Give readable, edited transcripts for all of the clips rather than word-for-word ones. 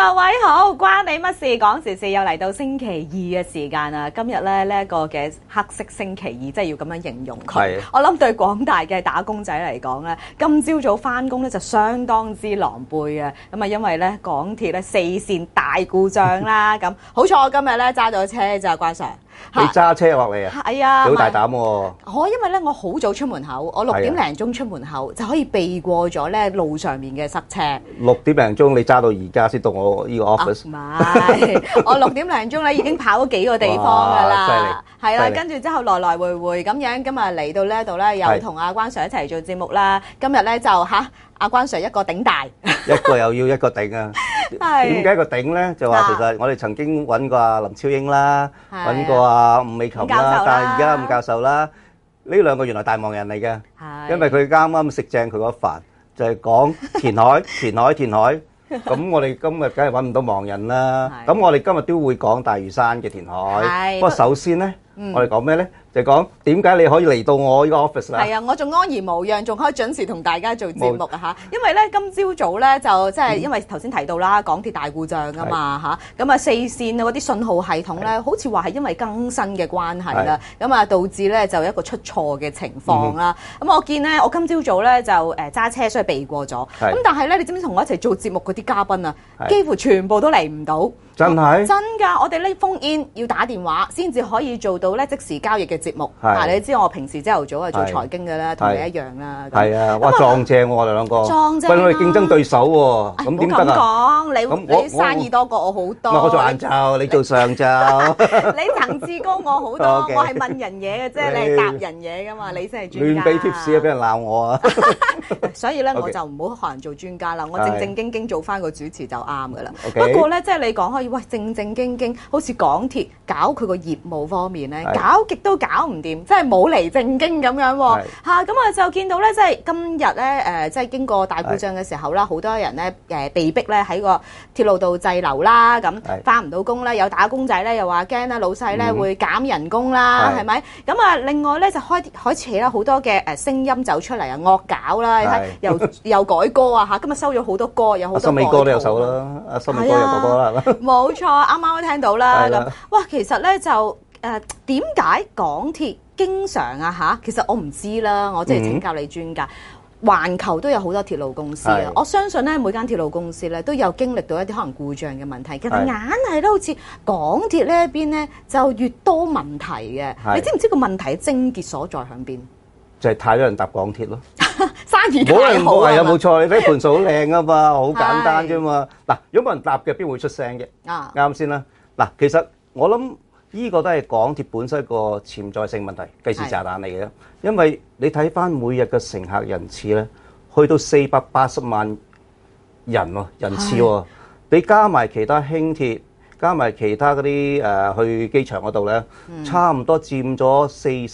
各位好，關你乜事？講時事又嚟到星期二嘅時間啦。今日咧呢一個嘅黑色星期二，真係要咁樣形容佢。我諗對廣大嘅打工仔嚟講咧，今朝早翻工咧就相當之狼狽嘅。咁啊，因為咧港鐵咧4線大故障啦。咁好彩我今日咧揸咗車咋，關 Sir。 你揸車落嚟啊？ 係啊， 你好大膽喎！ 我因為咧我好早出門口，我6點零鐘出門口就可以避過咗咧路上面嘅塞車。 6點零鐘你揸到而家先到我呢個 office。 唔係，我6點零鐘咧已經跑咗幾個地方㗎啦。 犀利！ 係啦，跟住之後來來回回咁樣，今日嚟到呢度咧，又同阿關 Sir 一齊做節目啦。今日咧就阿關 Sir 一個頂大， 一個又要一個頂啊！點解個頂咧？就話其實我哋曾經揾過阿林超英啦，揾過阿伍美琴啦，但係而家伍教授啦，呢兩個原來大忙人嚟嘅，因為佢啱啱食正佢嗰飯，就係講填海、填海、填海。咁我哋今日梗係揾唔到盲人啦。咁我哋今日都會講大嶼山嘅填海。不過首先咧，我哋講咩咧？就講點解你可以嚟到我呢個 office 啦？ 係啊，我仲安然無恙，仲可以準時同大家做節目啊嚇！因為咧今朝早咧就即係因為頭先提到啦，港鐵大故障啊嘛嚇，咁啊4線嗰啲信號系統咧，好似話係因為更新嘅關係啦，咁啊導致咧就一個出錯嘅情況啦。咁我見咧，我今朝早咧就揸車所以避過咗。咁但係咧，你知唔知同我一齊做節目嗰啲嘉賓啊，幾乎全部都嚟唔到。 真係真㗎！我哋呢phone in要打電話先至可以做到咧即時交易嘅節目。你知我平時朝頭早係做財經嘅啦，同你一樣啦。 係啊，哇撞正喎，我哋兩個。 撞正。 喂，我哋競爭對手喎，咁點得啊？ 咁講，你生意多過我好多。 我做晏晝，你做上晝。 你層次高我好多，我係問人嘢嘅啫，你係答人嘢㗎嘛，你先係專家。 亂俾貼士啊，俾人鬧我啊！ 所以咧，我就唔好學人做專家啦，我正正經經做翻個主持就啱㗎啦。 不過咧，即係你講可以，喂正正經經，好似港鐵搞佢個業務方面咧，搞極都搞唔掂，即係冇嚟正經咁樣喎。咁啊就見到咧，即係今日咧即係經過大故障嘅時候啦，好多人咧被逼咧喺個鐵路度滯留啦，咁翻唔到工啦，有打工仔咧又話驚啦，老細咧會減人工啦，係咪？咁啊另外咧就開始啦好多嘅聲音走出嚟啊，惡搞啦，你睇又改歌啊嚇，今日收咗好多歌，有好多新美歌都有首啦，阿新美歌有個歌啦，係嘛？ 冇錯，啱啱都聽到啦。咁哇，其實咧就點解港鐵經常嚇？其實我唔知啦，我即係請教你專家。環球都有好多鐵路公司啊，我相信咧每間鐵路公司咧都有經歷到一啲可能故障嘅問題，其實硬係都好似港鐵呢一邊咧就越多問題嘅。你知唔知個問題嘅症結所在響邊？ 就係太多人搭港鐵咯， 生意太好啊！ 係啊，冇錯，你睇盤數好靚啊嘛，好簡單啫嘛。嗱，如果冇人搭嘅，邊會出聲嘅？啱先啦。嗱，其實我諗呢個都係港鐵本身一個潛在性問題，計時炸彈嚟嘅。因為你睇翻每日嘅乘客人次咧，去到480萬人喎，人次喎，你加埋其他輕鐵，加埋其他嗰啲去機場嗰度咧，差唔多佔咗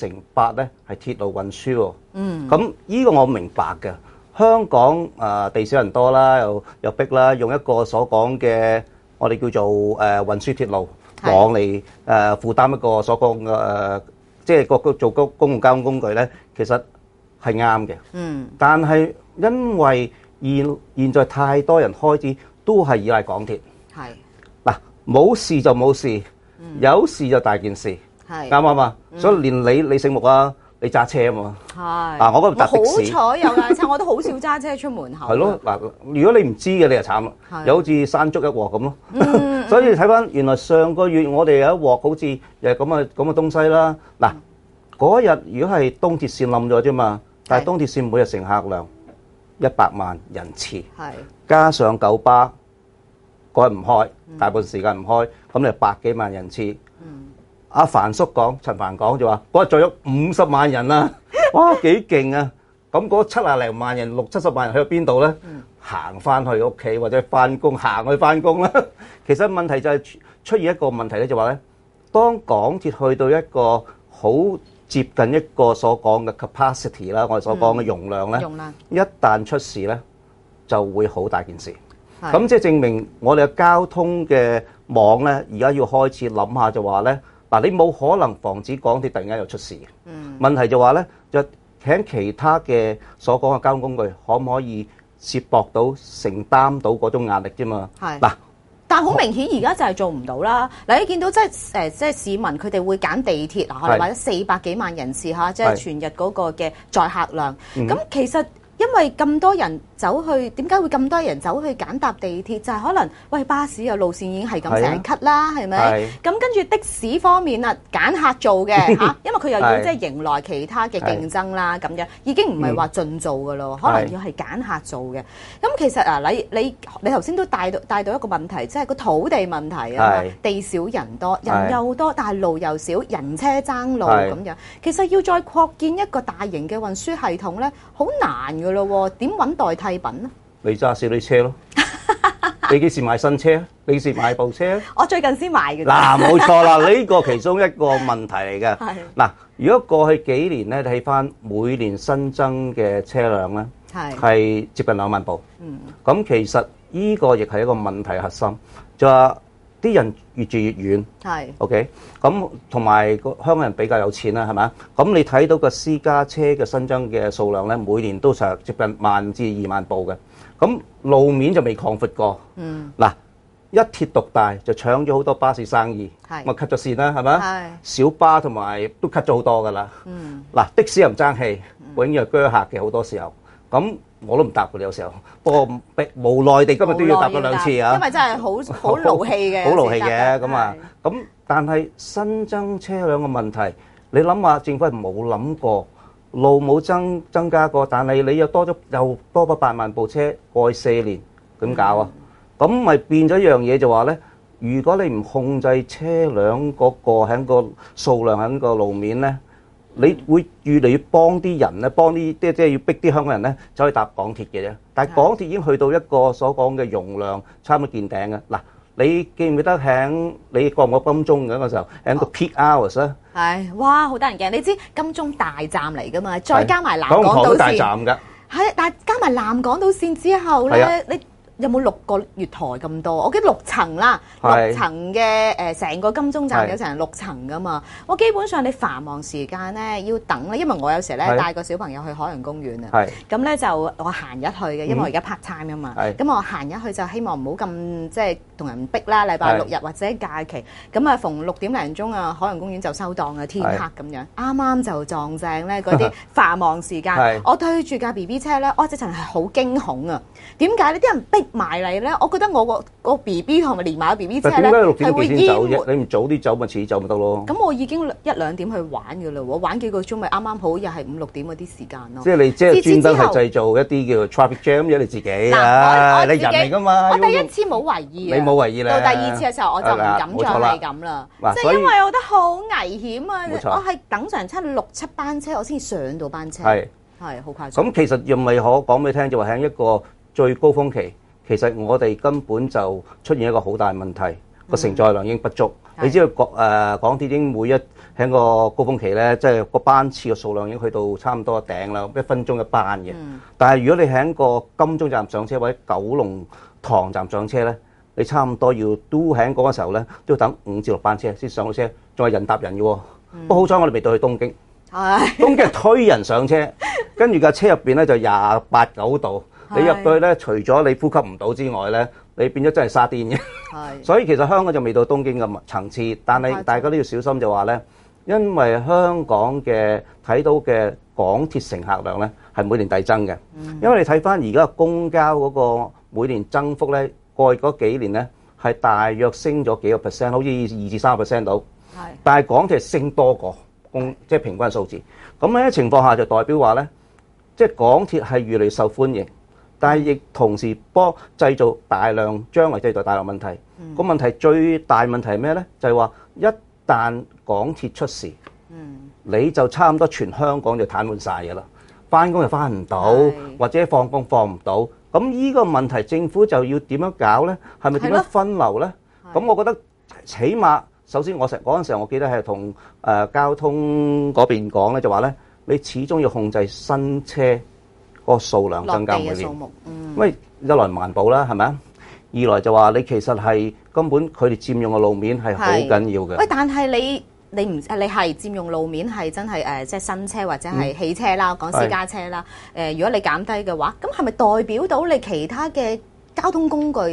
8%咧係鐵路運輸喎。咁呢個我明白嘅。香港地少人多啦，又逼啦，用一個所講嘅我哋叫做運輸鐵路網嚟負擔一個所講嘅即係個做公共交通工具咧，其實係啱嘅。但係因為現在太多人開始都係依賴港鐵。嗱，冇事就冇事，有事就大件事，啱唔啱啊？所以連你醒目啊，你揸車啊嘛。嗱，我嗰度搭的士。 好彩有架車，我都好少揸車出門口。 係咯，嗱，如果你唔知嘅，你就慘啦，又好似山竹一鑊咁咯。所以你睇翻原來上個月我哋有一鑊好似又係咁嘅東西啦。嗱，嗰日如果係東鐵線冧咗啫嘛，但係東鐵線每日乘客量100萬人次，加上九巴嗰日唔開，大部分時間唔開，咁你100幾萬人次。阿陳帆講就話嗰日載咗50萬人啊，哇幾勁啊！咁嗰70零萬人、60-70萬人去咗邊度咧？行翻去屋企或者翻工，行去翻工啦。其實問題就係出現一個問題咧，就話咧，當港鐵去到一個好接近一個所講嘅 capacity 啦，我哋所講嘅容量咧，一旦出事咧，就會好大件事。咁即係證明我哋嘅交通嘅網咧，而家要開始諗下就話咧，嗱，你冇可能防止港鐵突然間又出事嘅。問題就話咧，就喺其他嘅所講嘅交通工具，可唔可以接駁到、承擔到嗰種壓力啫嘛？嗱， 但好明顯而家就係做唔到啦。嗱，你見到即係市民佢哋會揀地鐵啊，或者400幾萬人次嚇，即係全日嗰個嘅載客量。咁其實因為咁多人走去，點解會咁多人走去揀搭地鐵？就係可能喂巴士嘅路線已經係咁成日 cut 啦，係咪？咁跟住的士方面啊，揀客做嘅嚇，因為佢又要即係迎來其他嘅競爭啦，咁樣已經唔係話盡做㗎咯，可能要係揀客做嘅。咁其實啊，你頭先都帶到一個問題，即係個土地問題啊，地少人多，人又多，但係路又少，人車爭路咁樣。其實要再擴建一個大型嘅運輸系統咧，好難㗎咯，點揾代替品咧？ 你揸少啲車咯。你幾時買新車？你幾時買部車？ 我最近先買嘅。 嗱，冇錯啦，呢個其中一個問題嚟嘅。嗱，如果過去幾年咧，睇翻每年新增嘅車輛咧，係接近2萬部。咁其實呢個亦係一個問題核心，就話啲人越住越遠。OK。咁同埋個香港人比較有錢啦，係咪？咁你睇到個私家車嘅新增嘅數量咧，每年都成接近1萬至2萬部嘅。咁路面就未擴闊過，嗱一鐵獨大就搶咗好多巴士生意，咁啊 cut 咗線啦，係咪？小巴同埋都 cut 咗好多噶啦。嗱的士又唔爭氣，永遠係鋸客嘅好多時候。咁我都唔搭嘅有時候，不過無奈地今日都要搭咗2次啊。 因為真係好勞氣嘅， 好勞氣嘅咁啊。咁但係新增車輛嘅問題，你諗下政府係冇諗過。路冇增加過，但係你又多咗8萬部車，過去4年點搞啊？咁咪變咗一樣嘢就話咧，如果你唔控制車輛嗰個喺個數量喺個路面咧，你會越嚟越幫啲人咧，幫啲即係要逼啲香港人咧走去搭港鐵嘅啫。但係港鐵已經去到一個所講嘅容量差唔多見頂嘅嗱。你記唔記得喺你過唔過金鐘嗰個時候，喺個 peak hours 咧？ 係，哇，好得人驚！你知金鐘大站嚟㗎嘛？再加埋南港島線， 港島大站㗎。 係，但係加埋南港島線之後咧，你有冇6個月台咁多？我記得6層啦，6層嘅成個金鐘站有成6層㗎嘛。我基本上你繁忙時間咧要等咧，因為我有時咧帶個小朋友去海洋公園啊。咁咧就我閒日去嘅，因為我而家 part time 啊嘛。咁我閒日去就希望唔好咁即係同人逼啦。禮拜6日或者假期，咁啊逢6點零鐘啊，海洋公園就收檔啊，天黑咁樣。啱啱就撞正咧嗰啲繁忙時間，我對住架 BB 車咧，我直情係好驚恐啊！點解呢啲人逼埋嚟咧？我覺得我個 BB 同埋連埋個 BB 車咧係會淹沒。 你唔早啲走咪遲啲走咪得咯？ 咁我已經1、2點去玩㗎啦喎，玩幾個鐘咪啱啱好，又係5、6點嗰啲時間咯。 即係你即係專登係製造一啲叫做 traffic jam 啫，你自己啊，你人嚟㗎嘛。 我第一次冇懷疑啊， 你冇懷疑咧。 到第2次嘅時候我就唔敢再係咁啦，即係因為我覺得好危險啊！我係等成6、7班車，我先上到班車。係好誇張。 咁其實又咪可講俾你聽，就話喺一個最高峰期，其實我哋根本就出現一個好大問題，個承載量已經不足。你知道港鐵已經每一喺個高峰期咧，即係個班次嘅數量已經去到差唔多頂啦，1分鐘一班嘅。但係如果你喺個金鐘站上車或者九龍塘站上車咧，你差唔多都喺嗰個時候咧，都要等5至6班車先上到車，仲係人搭人嘅喎。不過好彩我哋未到去東京，東京係推人上車，跟住架車入邊咧就28、9度。你入到去咧，除咗你呼吸唔到之外咧，你變咗真係沙甸嘅。所以其實香港就未到東京嘅層次，但係大家都要小心就話咧，因為香港嘅睇到嘅港鐵乘客量咧係每年遞增嘅。因為你睇翻而家公交嗰個每年增幅咧，過去嗰幾年咧係大約升咗幾個 percent， 好似2至3% 到。但係港鐵係升多過即係平均數字。咁喺情況下就代表話咧，即係港鐵係越嚟越受歡迎。但係亦同時幫製造大量將來製造大量問題。個問題最大問題係咩咧？就係話一旦港鐵出事，你就差唔多全香港就癱瘓晒㗎啦。翻工又翻唔到，或者放工放唔到。咁呢個問題政府就要點樣搞咧？係咪點樣分流咧？咁我覺得起碼首先我嗰陣時候我記得係同交通嗰邊講咧，就話咧你始終要控制新車個數量增加每年，因為一來1萬部啦，係咪啊？二來就話你其實係根本佢哋佔用嘅路面係好緊要嘅。 喂，但係你係佔用路面係真係即係新車或者係汽車啦，講私家車啦。如果你減低嘅話，咁係咪代表到你其他嘅交通工具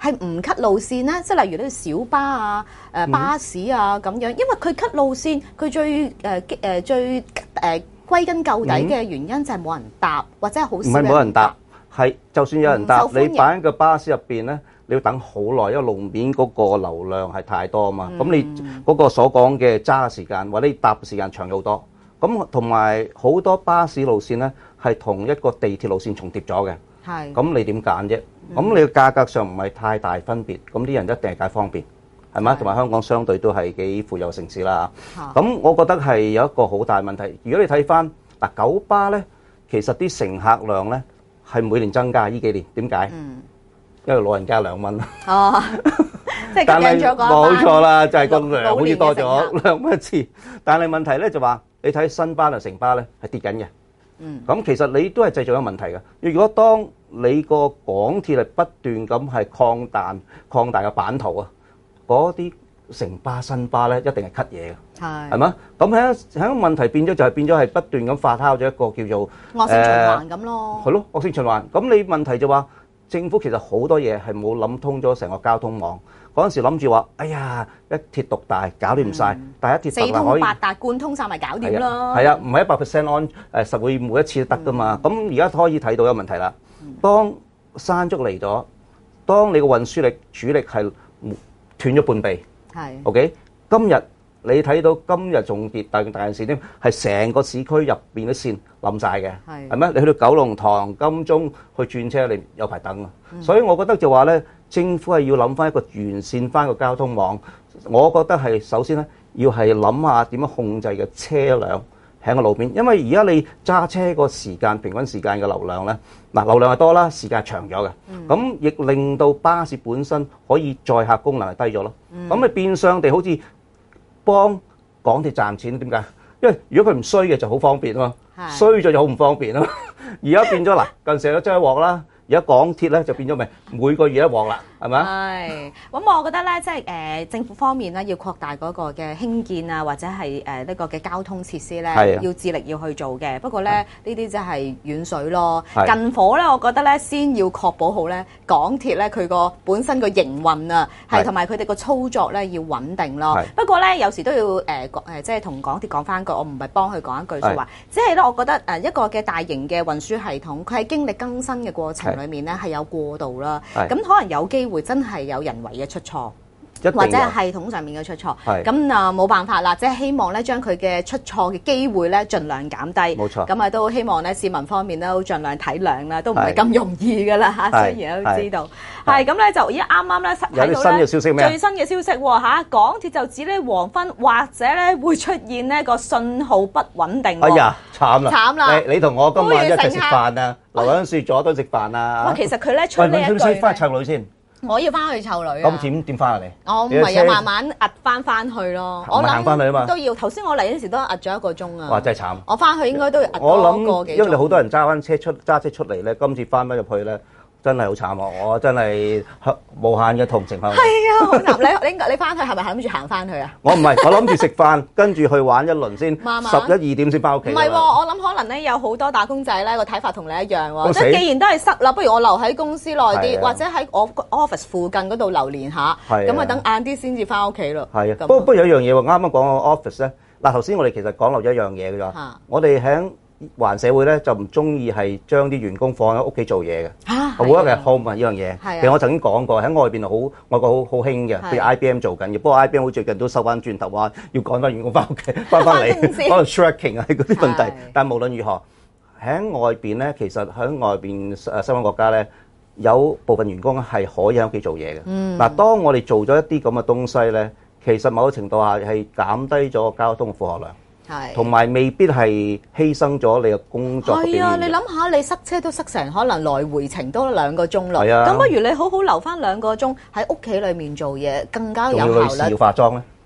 係唔 cut 路線咧？即係例如呢個小巴啊、巴士啊咁樣，因為佢 cut 路線，佢最歸根究底嘅原因就係冇人搭，或者係好少。唔係冇人搭， 係就算有人搭，你擺喺個巴士入邊咧，你要等好耐，因為路面嗰個流量係太多啊嘛。咁你嗰個所講嘅揸時間或者你搭時間長咗好多。咁同埋好多巴士路線咧係同一個地鐵路線重疊咗嘅。係。咁你點揀啫？咁你個價格上唔係太大分別，咁啲人一定係揀方便。係嘛？同埋香港相對都係幾富有城市啦。咁我覺得係有一個好大問題。如果你睇翻嗱九巴咧，其實啲乘客量咧係每年增加呢幾年。點解？因為老人家2蚊。哦，即係減咗個。冇錯啦，就係個量好似多咗2蚊一次。但係問題咧就話，你睇新巴同城巴咧係跌緊嘅。咁其實你都係製造咗問題嘅。如果當你個港鐵係不斷咁係擴大個版圖啊，嗰啲城巴新巴咧一定係 cut 嘢嘅，係嘛？咁喺個問題變咗就係變咗係不斷咁發酵咗一個叫做惡性循環咁咯。係咯， 惡性循環。咁你問題就話政府其實好多嘢係冇諗通咗成個交通網。嗰陣時諗住話，哎呀一鐵獨大搞掂曬，但係一鐵四通八達貫通曬咪搞掂咯。係啊，唔係100%實會每一次都得㗎嘛。咁而家可以睇到有問題啦。當山竹嚟咗，當你個運輸力主力係斷咗半臂，係 OK。今日你睇到今日仲跌大件事添，係成個市區入邊啲線冧曬嘅，係咩？你去到九龍塘、金鐘去轉車，你有排等啊！所以我覺得就話咧，政府係要諗翻一個完善翻個交通網。我覺得係首先咧，要係諗下點樣控制嘅車輛喺個路邊，因為而家你揸車個時間平均時間嘅流量咧，嗱流量係多啦，時間係長咗嘅，咁亦令到巴士本身可以載客功能係低咗咯。咁咪變相地好似幫港鐵賺錢，點解？因為如果佢唔衰嘅就好方便啊嘛，衰咗就好唔方便啊。而家變咗嗱，近時都真係鑊啦。而家港鐵咧就變咗咪每個月一鑊啦，係咪？係。咁我覺得咧，即係政府方面咧要擴大嗰個嘅興建啊，或者係呢個嘅交通設施咧，要致力要去做嘅。不過咧，呢啲真係遠水咯。近火咧，我覺得咧先要確保好咧港鐵咧佢個本身個營運啊，係同埋佢哋個操作咧要穩定咯。不過咧有時都要即係同港鐵講翻句，我唔係幫佢講一句説話，即係咧我覺得一個嘅大型嘅運輸系統，佢喺經歷更新嘅過程裏面咧係有過渡啦，咁可能有機會真係有人為嘅出錯，或者係系統上面嘅出錯，咁啊冇辦法啦，即係希望咧將佢嘅出錯嘅機會咧盡量減低。冇錯，咁啊都希望咧市民方面咧都盡量體諒啦，都唔係咁容易噶啦嚇，雖然都知道。係咁咧就而家啱啱咧睇到咧最新嘅消息喎嚇，港鐵就指咧黃昏或者咧會出現呢個信號不穩定。哎呀，慘啦！慘啦！你同我今晚一齊食飯啊，留喺樹佐敦食飯啊！哇，其實佢咧出呢一句，使唔使翻去湊女先？我要翻去湊女啊！咁點翻啊你？我唔係啊，慢慢壓翻去咯。我行翻去啊嘛。都要頭先我嚟嗰時都壓咗1個鐘啊！哇，真係慘！我翻去應該都要壓多個幾鐘。因為好多人揸車出嚟咧，今次翻返入去咧。真係好慘啊！我真係無限嘅同情佢。係啊，好慘！你翻去係咪諗住行翻去啊？我唔係，我諗住食飯，跟住去玩一輪先，11、2點先翻屋企。唔係喎，我諗可能咧有好多打工仔咧個睇法同你一樣喎。即係既然都係塞啦，不如我留喺公司耐啲，或者喺我 office 附近嗰度留連下，咁啊等晏啲先至翻屋企咯。係啊，不過有一樣嘢喎，啱啱講個 office 咧，嗱頭先我哋其實講漏咗一樣嘢㗎咋，我哋喺環社會咧就唔中意係將啲員工放喺屋企做嘢嘅，好一嘅 home 啊呢樣嘢。其實我曾經講過喺外邊外國好興嘅，譬如 IBM 做緊嘅，不過 IBM 好最近都收翻轉頭話要趕翻員工翻屋企翻嚟，可能 tracking 啊嗰啲問題。但係無論如何喺外邊咧，其實喺外邊西方國家咧，有部分員工係可以喺屋企做嘢嘅。嗱，當我哋做咗一啲咁嘅東西咧，其實某個程度下係減低咗交通嘅負荷量。係，同埋未必係犧牲咗你嘅工作。係啊，你諗下，你塞車都塞成可能來回程都2個鐘啦。係啊，咁不如你好好留翻2個鐘喺屋企裏面做嘢，更加有效率。仲要女士要化妝咧？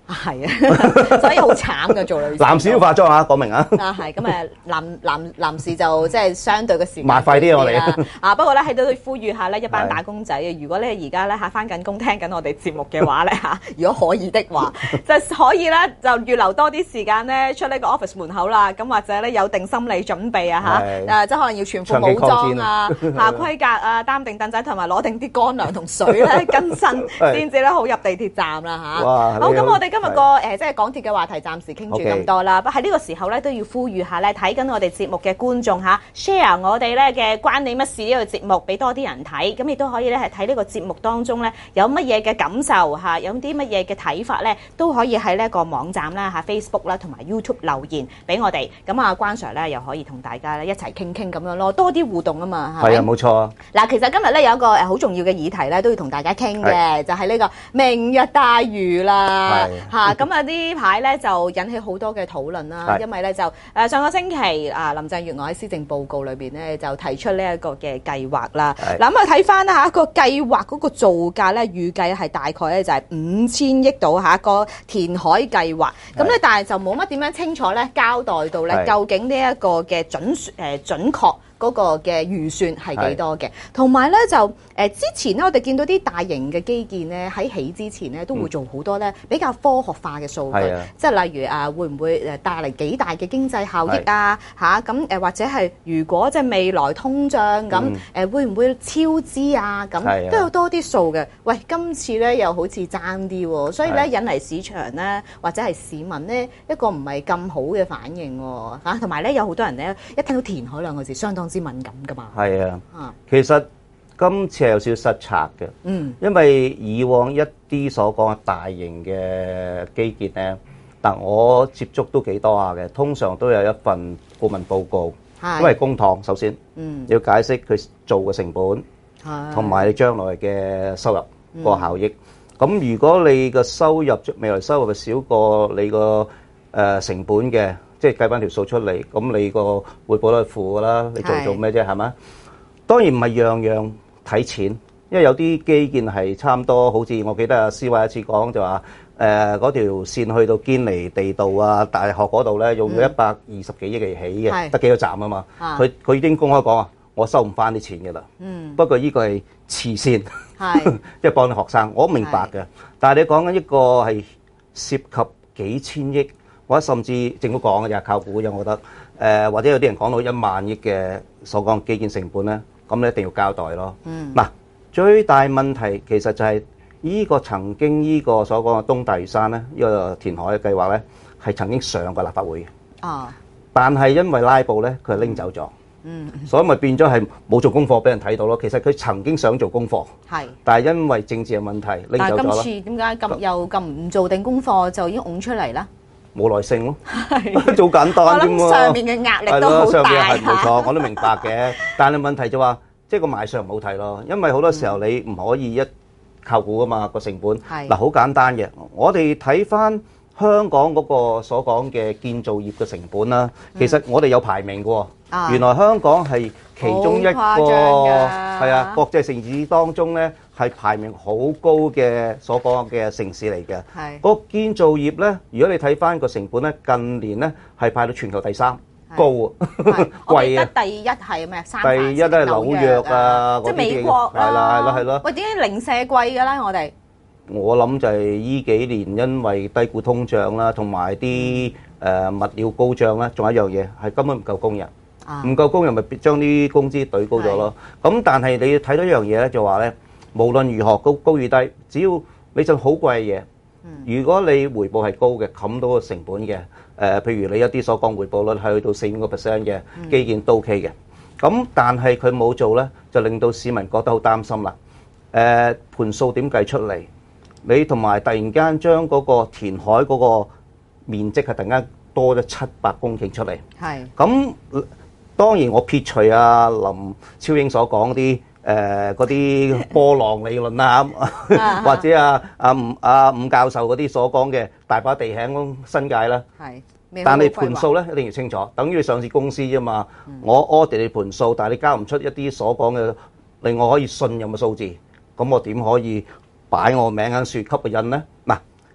係啊，所以好慘㗎做女士。 男士都化妝啊，講明啊。 係咁男士就即係相對嘅時間麻快啲啊，我哋不過咧喺度呼籲下咧一班打工仔，如果咧而家咧返緊工聽緊我哋節目嘅話咧如果可以的話，就可以咧就預留多啲時間咧出呢個 office 門口啦。咁或者咧有定心理準備即係可能要全副武裝盔甲擔定凳仔，同埋攞定啲乾糧同水咧跟身，先至咧好入地鐵站啦好，咁我哋今日個即係港鐵嘅話題暫時傾住咁多啦。不過喺呢個時候咧都要呼籲下咧睇緊我哋節目嘅觀眾share 我哋咧嘅關你乜事呢個節目俾多啲人睇，咁亦都可以咧係睇呢個節目當中咧有乜嘢嘅感受有啲乜嘢嘅睇法咧，都可以喺呢一個網站啦Facebook 啦同埋 YouTube 留言俾我哋。咁關 Sir 咧又可以同大家咧一齊傾傾咁樣咯，多啲互動啊嘛，係啊，冇錯。 嗱，其實今日咧有一個好重要嘅議題咧都要同大家傾嘅，就係呢個明日大嶼啦咁呢排咧就引起好多嘅討論啦，因為咧就上個星期林鄭月娥喺施政報告裏邊咧就提出呢一個嘅計劃啦。嗱咁睇翻啦個計劃嗰個造價咧預計係大概咧就係5000億度個填海計劃。咁咧但係就冇乜點樣清楚咧交代到咧究竟呢一個嘅準確嗰個嘅預算係幾多嘅，同埋咧就之前咧我哋見到啲大型嘅基建咧喺起之前咧都會做好多咧比較科學化嘅數據，即係例如會唔會帶嚟幾大嘅經濟效益咁或者係如果即係未來通脹咁會唔會超支咁都有多啲數嘅。喂，今次咧又好似爭啲喎，所以咧引嚟市場咧或者係市民咧一個唔係咁好嘅反應喎同埋咧有好多人咧一聽到填海兩個字相當之敏感噶嘛。係啊， 其實今次係有少少失策嘅，因為以往一啲所講嘅大型嘅基建咧，但我接觸都幾多下嘅，通常都有一份顧問報告，因為公帑首先，要解釋佢做嘅成本，同埋你將來嘅收入個效益。咁如果你嘅收入未來收入係少過你個成本嘅，即係計翻條數出嚟，咁你個回報都係負噶啦，你做咩啫？係咪？當然唔係樣樣睇錢，因為有啲基建係差唔多，好似我記得阿思偉一次講就話，嗰條線去到堅尼地道大學嗰度咧，用咗120幾億嚟起嘅，得幾個站啊嘛。佢已經公開講啊，我收唔翻啲錢嘅啦。不過呢個係慈善，即係幫啲學生，我明白嘅。但係你講緊一個係涉及幾千億。或者甚至政府講嘅就係靠估嘅，我覺得或者有啲人講到1萬億嘅所講基建成本咧，咁你一定要交代咯。嗱，最大問題其實就係呢個曾經呢個所講嘅東大嶼山咧，呢個填海嘅計劃咧，係曾經上過立法會嘅。但係因為拉布咧，佢係拎走咗。所以咪變咗係冇做功課俾人睇到咯。其實佢曾經想做功課，但係因為政治嘅問題拎走咗啦。但係今次點解又咁唔做定功課就已經拱出嚟啦？冇耐性咯，做簡單啫嘛。我諗上面嘅壓力都好大。上面係冇錯，我都明白嘅。但係問題就話，即係個賣相唔好睇咯。因為好多時候你唔可以一靠估噶嘛，個成本。嗱，好簡單嘅，我哋睇翻香港嗰個所講嘅建造業嘅成本啦，其實我哋有排名嘅喎。原來香港係其中一個係啊國際城市當中咧係排名好高嘅所講嘅城市嚟嘅。個建造業咧，如果你睇翻個成本咧，近年咧係排到全球第3高啊，貴啊！第一係咩？第一都係紐約啊，即係美國啦。係啦。喂，點解零舍貴嘅咧？我諗就係依幾年因為低估通脹啦，同埋啲物料高漲啦，仲有一樣嘢係根本唔夠工人。唔夠工人咪將啲工資對高咗咯。咁但係你要睇到一樣嘢咧，就話咧，無論如何高與低，只要你就好貴嘅嘢，如果你回報係高嘅，冚到個成本嘅，譬如你一啲所講回報率係去到4-5% 嘅基建都 OK 嘅。咁但係佢冇做咧，就令到市民覺得好擔心啦。盤數點計出嚟？你同埋突然間將嗰個填海嗰個面積係突然間多咗700公頃出嚟。咁。當然我撇除林超英所講啲嗰啲波浪理論啦，或者伍教授嗰啲所講嘅大把地喺新界啦。但係盤數咧一定要清楚，等於上市公司啫嘛。我 audit 你盤數，但係你交唔出一啲所講嘅令我可以信任嘅數字，咁我點可以擺我名喺樹級嘅印咧？嗱，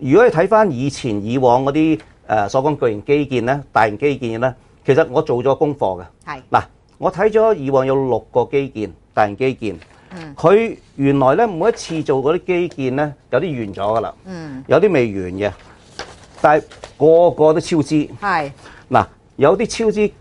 如果你睇翻以往嗰啲所講巨型基建咧、大型基建咧，其實我做咗功課嘅。 係嗱，我睇咗以往有6個基建、大型基建，佢原來咧每一次做嗰啲基建咧，有啲完咗噶啦，有啲未完嘅，但係個個都超支。 係嗱，有啲超支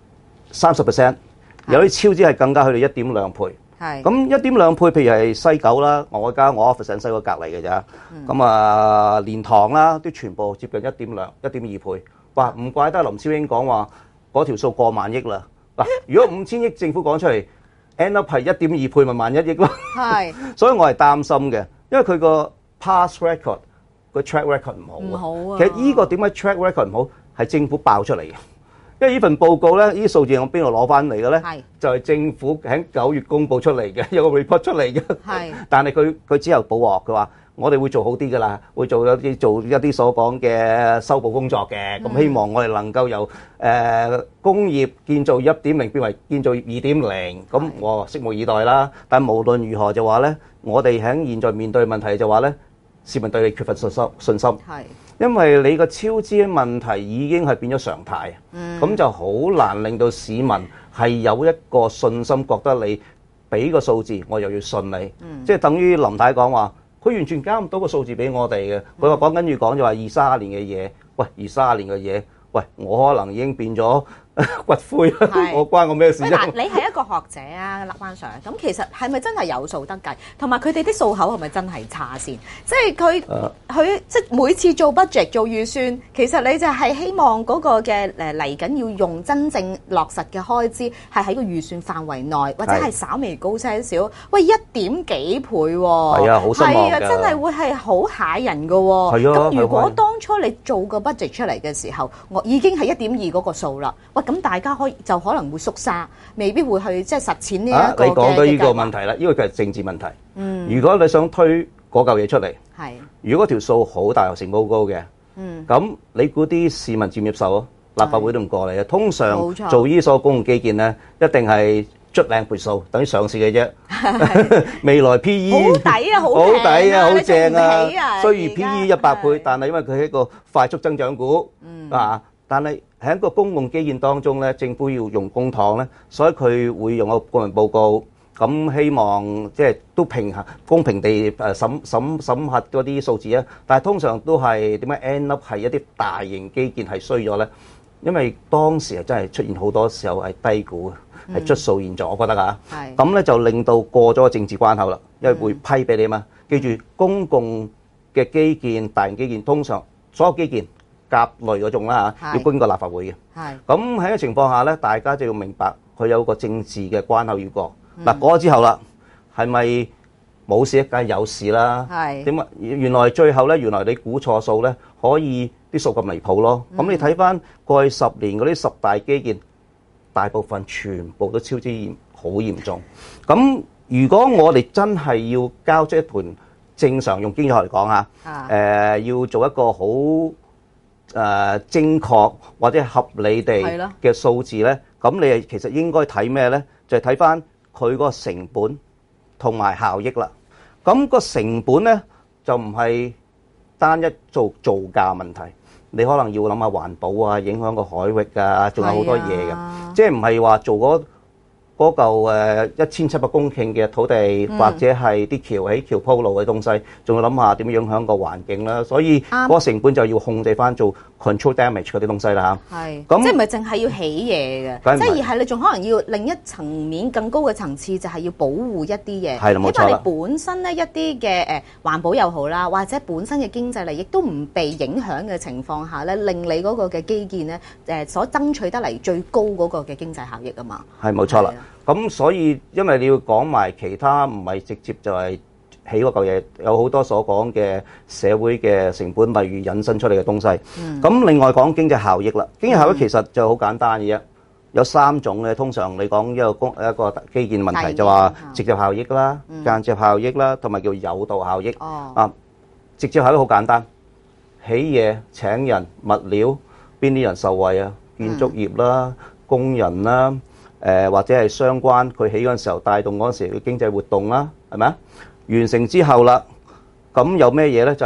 30%，有啲超支係更加去到1.2倍。 係咁1.2倍，譬如係西九啦，我 office 喺西九隔離嘅咋，咁啊蓮塘啦，都全部接近1.2倍。哇！唔怪得林超英講話嗰條數過萬億啦。嗱，如果5000億政府講出嚟 ，end up 係1.2倍，咪11000億咯。係，所以我係擔心嘅，因為佢個 past record 個 track record 唔好啊。其實呢個點解 track record 唔好，係政府爆出嚟嘅。因為呢份報告咧，呢啲數字我邊度攞翻嚟嘅咧？就係政府喺9月公佈出嚟嘅，有個 report 出嚟嘅。係，但係佢之後補鑊，佢話我哋會做好啲㗎啦，會做一啲所講嘅修補工作嘅。咁希望我哋能夠由工業建造1.0變為建造2.0。咁我拭目以待啦。但無論如何就話咧，我哋喺現在面對問題就話咧，市民對你缺乏信心。係。因為你個超支嘅問題已經係變咗常態，咁就好難令到市民係有一個信心，覺得你俾個數字，我又要信你，即係等於林太講話，佢完全交唔到個數字俾我哋嘅，佢話講緊要講就話20-30年嘅嘢，喂20-30年嘅嘢，喂我可能已經變咗骨灰啦，我關我咩事啫？ 嗱，你係一個學者啊，立班上咁，其實係咪真係有數得計？同埋佢哋啲數口係咪真係差先？即係佢即係每次做 budget 做預算，其實你就係希望嗰個嘅嚟緊要用真正落實嘅開支係喺個預算範圍內，或者係稍微高些少。喂，1點幾倍喎？係啊，好失望㗎。係啊， 真係會係好嚇人㗎喎。係啊。咁如果當初你做個 budget 出嚟嘅時候，我已經係1.2嗰個數啦。喂，咁大家就可能會縮沙，未必會去即係實踐呢一個嘅。你講到呢個問題啦，因為佢係政治問題。如果你想推嗰嚿嘢出嚟，如果條數好大又成好高嘅，咁你估啲市民接唔接受啊？立法會都唔過嚟啊！通常做呢所公共基建咧，一定係捽靚倍數，等於上市嘅啫。未來 P/E 好抵啊，好抵啊，好正啊！雖然 P/E 100倍，但係因為佢係一個快速增長股啊。但係喺一個公共基建當中咧，政府要用公帑咧，所以佢會用個顧問報告，咁希望即係都平衡公平地審核嗰啲數字啊。但係通常都係點解 end up 係一啲大型基建係衰咗咧？因為當時係真係出現好多時候係低估嘅，係出數現狀，我覺得啊。係。咁咧就令到過咗個政治關口啦，因為會批俾你嘛。記住，公共嘅基建、大型基建，通常所有基建甲類嗰種啦嚇，要經過立法會嘅。係。咁喺個情況下咧，大家就要明白佢有個政治嘅關口要過。嗱，過咗之後啦，係咪冇事？梗係有事啦。係。點啊？原來最後咧，原來你估錯數咧，可以啲數咁離譜咯。咁你睇翻過去10年嗰啲10大基建，大部分全部都超支好嚴重。咁如果我哋真係要交出一盤正常用經濟學嚟講嚇，要做一個好精確或者合理地嘅數字咧，咁你係其實應該睇咩咧？就係睇翻佢嗰個成本同埋效益啦。咁個成本咧就唔係單一做造價問題，你可能要諗下環保啊，影響個海域啊，仲有好多嘢嘅，即係唔係話做嗰嚿1700公頃嘅土地，或者係啲橋起橋鋪路嘅東西，仲要諗下點樣影響個環境啦。所以嗰個成本就要控制翻做 control damage 嗰啲東西啦嚇。係，咁即係唔係淨係要起嘢嘅，即係而係你仲可能要另一層面更高嘅層次，就係要保護一啲嘢。係啦，冇錯啦。因為你本身咧一啲嘅環保又好啦，或者本身嘅經濟利益都唔被影響嘅情況下咧，令你嗰個嘅基建咧所爭取得嚟最高嗰個嘅經濟效益啊嘛。係冇錯啦。咁所以因為你要講埋其他，唔係直接就係起嗰嚿嘢，有好多所講嘅社會嘅成本，例如引申出嚟嘅東西。咁另外講經濟效益啦，經濟效益其實就好簡單嘅啫，有3種嘅。通常你講一個基建問題就話直接效益啦、間接效益啦，同埋叫誘導效益。啊，直接效益好簡單，起嘢請人、物料，邊啲人受惠啊？建築業啦、工人啦。或者係相關，佢起嗰陣時候帶動嗰陣時嘅經濟活動啦，係咪啊？完成之後啦，咁有咩嘢咧？就係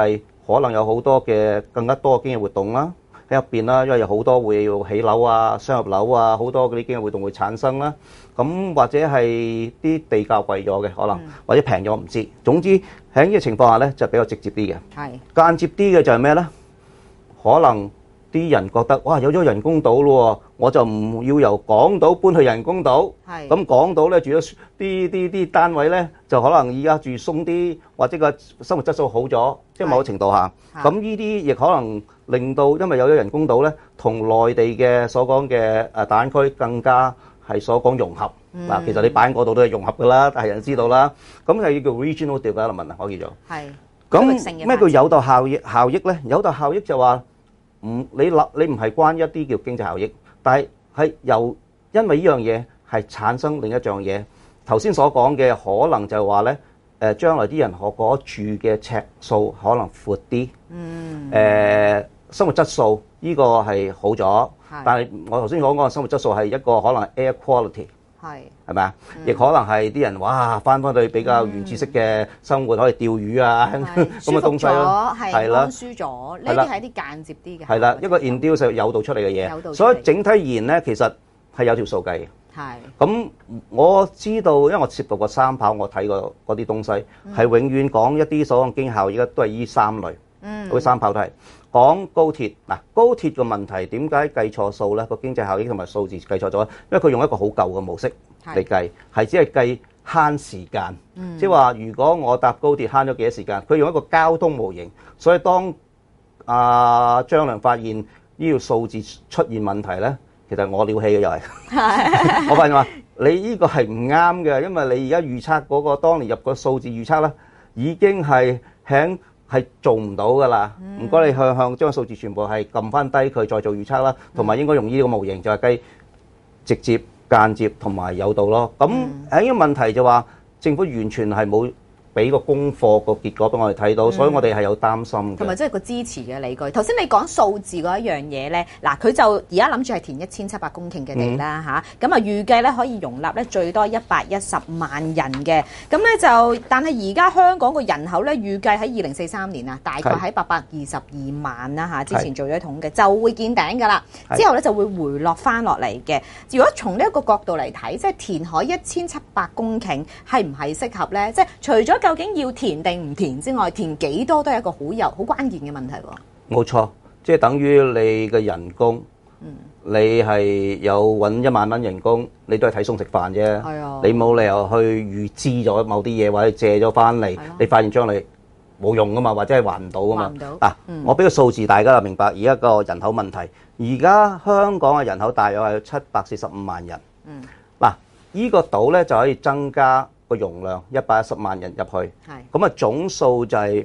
可能有好多嘅更加多嘅經濟活動啦喺入邊啦，因為有好多會要起樓啊、商業樓啊，好多嗰啲經濟活動會產生啦。咁或者係啲地價貴咗嘅，可能或者平咗唔知。總之喺呢個情況下咧，就比較直接啲嘅。 係間接啲嘅就係咩咧？可能啲人覺得哇，有咗人工島咯，我就唔要由港島搬去人工島。 係咁港島咧住咗啲單位咧，就可能而家住鬆啲，或者個生活質素好咗，即係某程度下。咁呢啲亦可能令到，因為有咗人工島咧，同內地嘅所講嘅大灣區更加係所講融合。嗱，其實你擺喺嗰度都係融合㗎啦，係人知道啦。咁係叫 regional development 啊，我叫做。係。咁咩叫有道效益咧？有道效益就話你唔係關一啲叫經濟效益，但係因為呢樣嘢係產生另一樣嘢。頭先所講嘅可能就係話咧，將來啲人嗰住嘅尺數可能闊啲，生活質素呢個係好咗，但係我頭先講嘅生活質素係一個可能 air quality。係咪啊？亦可能係啲人哇翻去比較原始式嘅生活，可以釣魚啊咁嘅東西咯，係啦，安舒咗。呢啲係啲間接啲嘅。係啦，一個 induce 誘導出嚟嘅嘢，所以整體而言咧，其實係有條數計嘅。係。咁我知道，因為我涉及過三跑，我睇過嗰啲東西，係永遠講一啲所謂經濟效益，而家都係依三類。嗰啲三跑都係。講高鐵嗱，高鐵個問題點解計錯數咧？個經濟效益同埋數字計錯咗，因為佢用一個好舊嘅模式嚟計，係只係計慳時間。即係話，如果我搭高鐵慳咗幾多時間，佢用一個交通模型，所以當張良發現呢個數字出現問題咧，其實我撩起嘅又係，我發現話你呢個係唔啱嘅，因為你而家預測嗰個當年入個數字預測咧，已經係做唔到㗎啦，唔該你向將數字全部係撳翻低佢再做預測啦，同埋應該用呢個模型就係計直接、間接同埋有道咯。咁喺呢個問題就話政府完全係冇俾個功課個結果俾我哋睇到，所以我哋係有擔心嘅。同埋即係個支持嘅理據。頭先你講數字嗰一樣嘢咧，嗱佢就而家諗住係填1700公頃嘅地啦嚇，咁預計咧可以容納咧最多110萬人嘅，咁咧就但係而家香港個人口咧預計喺2043年啊，大概喺822萬啦嚇，之前做咗統計就會見頂㗎啦，之後咧就會回落翻落嚟嘅。如果從呢一個角度嚟睇，即係填海1700公頃係唔係適合咧？即係除咗究竟要填定唔填之外，填幾多都係一個好關鍵嘅問題喎。冇錯，即係等於你嘅人工，你係有揾1萬蚊人工，你都係睇餸食飯啫。係啊，你冇理由去預支咗某啲嘢或者借咗翻嚟，你發現將來冇用噶嘛，或者係還唔到噶嘛。還唔到。嗱，我俾個數字大家就明白而家個人口問題。而家香港嘅人口大約係745萬人。嗱，呢個島咧就可以增加個容量110萬人入去，咁啊總數就係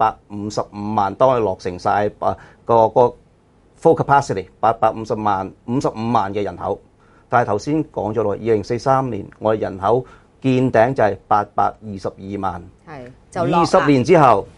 855萬。當佢落成晒個 full capacity 55萬嘅人口，但係頭先講咗咯，2043年我哋人口見頂就係822萬，就20年之後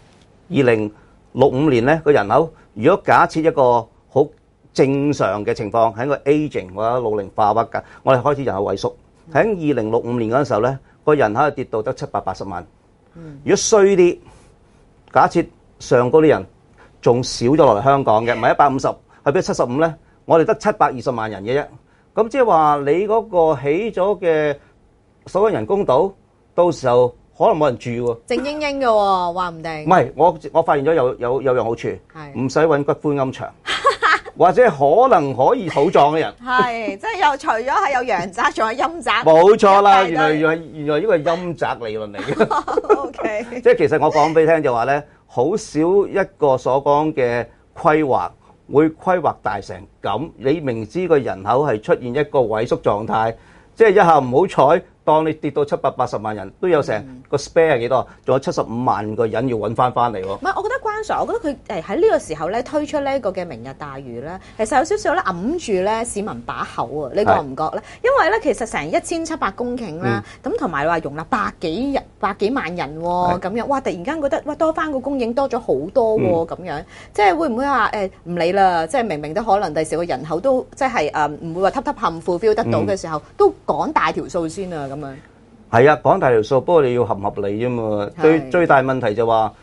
2065年咧個人口，如果假設一個好正常嘅情況，喺個 aging 或者老齡化或者我哋開始人口萎縮，喺2065年嗰陣時候咧，個人口係跌到得780萬。如果衰啲，假設上高啲人仲少咗落嚟香港嘅，唔係150，係俾75咧，我哋得720萬人嘅啫。咁即係話你嗰個起咗嘅所謂人工島，到時候可能冇人住喎。靜英英嘅喎，話唔定。唔係，我發現咗有樣好處，唔使揾骨灰龕牆。或者可能可以土葬嘅人，係即係又除咗係有陽宅，仲有陰宅。冇錯啦，原來呢個係陰宅理論嚟嘅。OK，即係其實我講俾你聽就話咧，好少一個所講嘅規劃會規劃大成咁。你明知個人口係出現一個萎縮狀態，即係一下唔好彩。當你跌到780萬人，都有成個 spare 係幾多？仲有75萬個人要揾翻嚟喎。唔係，我覺得關 Sir，我覺得佢喺呢個時候咧推出呢個嘅明日大嶼咧，其實有少少咧揞住咧市民把口啊！你覺唔覺咧？因為咧其實成1700公頃啦，咁同埋話容納百幾萬人喎，咁樣哇！突然間覺得哇多翻個供應多咗好多喎，咁樣即係會唔會話唔理啦？即係明明都可能第時個人口都即係唔會話揼冚 fulfill 得到嘅時候，都講大條數先啊咁。係啊，講大條數，不過你要合唔合理啫嘛。最大問題就話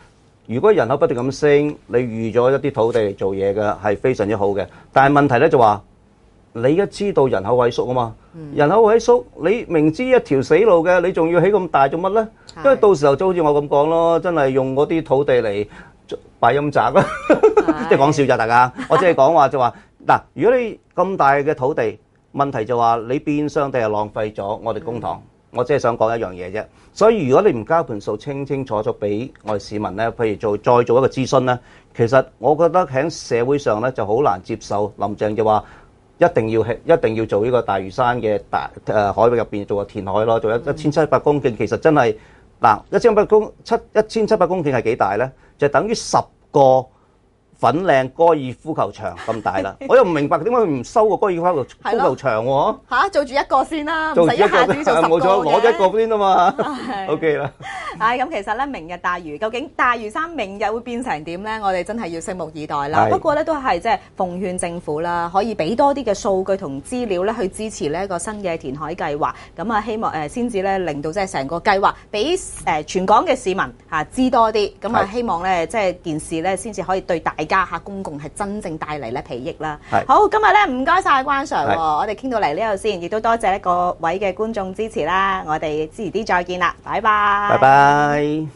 如果人口不斷咁升，你預咗一啲土地嚟做嘢嘅係非常之好嘅。但係問題咧就話，你而家知道人口萎縮啊嘛，人口萎縮，你明知一條死路嘅，你仲要起咁大做乜咧？因為到時候就好似我咁講咯，真係用嗰啲土地嚟擺陰宅啦，即係講笑咋大家。我只係講話就話嗱，如果你咁大嘅土地，問題就話你變相地係浪費咗我哋公帑。我只係想講一樣嘢啫。所以如果你唔交盤數清清楚楚俾我哋市民咧，譬如再做一個諮詢咧，其實我覺得喺社會上咧就好難接受林鄭就話一定要做呢個大嶼山嘅海域入邊做個填海咯，做1700公頃，其實真係嗱1700公頃係幾大咧？就等於10個粉嶺高爾夫球場咁大啦，我又唔明白點解佢唔收個高爾夫球場喎？ 嚇，做住一個先啦，唔使一下子做10個嘅。 冇錯，攞咗一個先啊嘛。OK 啦。 咁其實咧，明日大嶼究竟大嶼山明日會變成點咧？我哋真係要拭目以待啦。不過咧，都係即係奉勸政府啦，可以俾多啲嘅數據同資料咧，去支持呢一個新嘅填海計劃。咁啊，希望先至咧令到即係成個計劃俾全港嘅市民知多啲。咁啊，希望咧即係件事咧先至可以對大家公共係真正帶嚟咧裨益啦。好，今日咧唔該晒關 Sir，我哋傾到嚟呢度先，亦都多謝各位嘅觀眾支持啦。我哋遲啲再見啦，拜拜。 拜拜。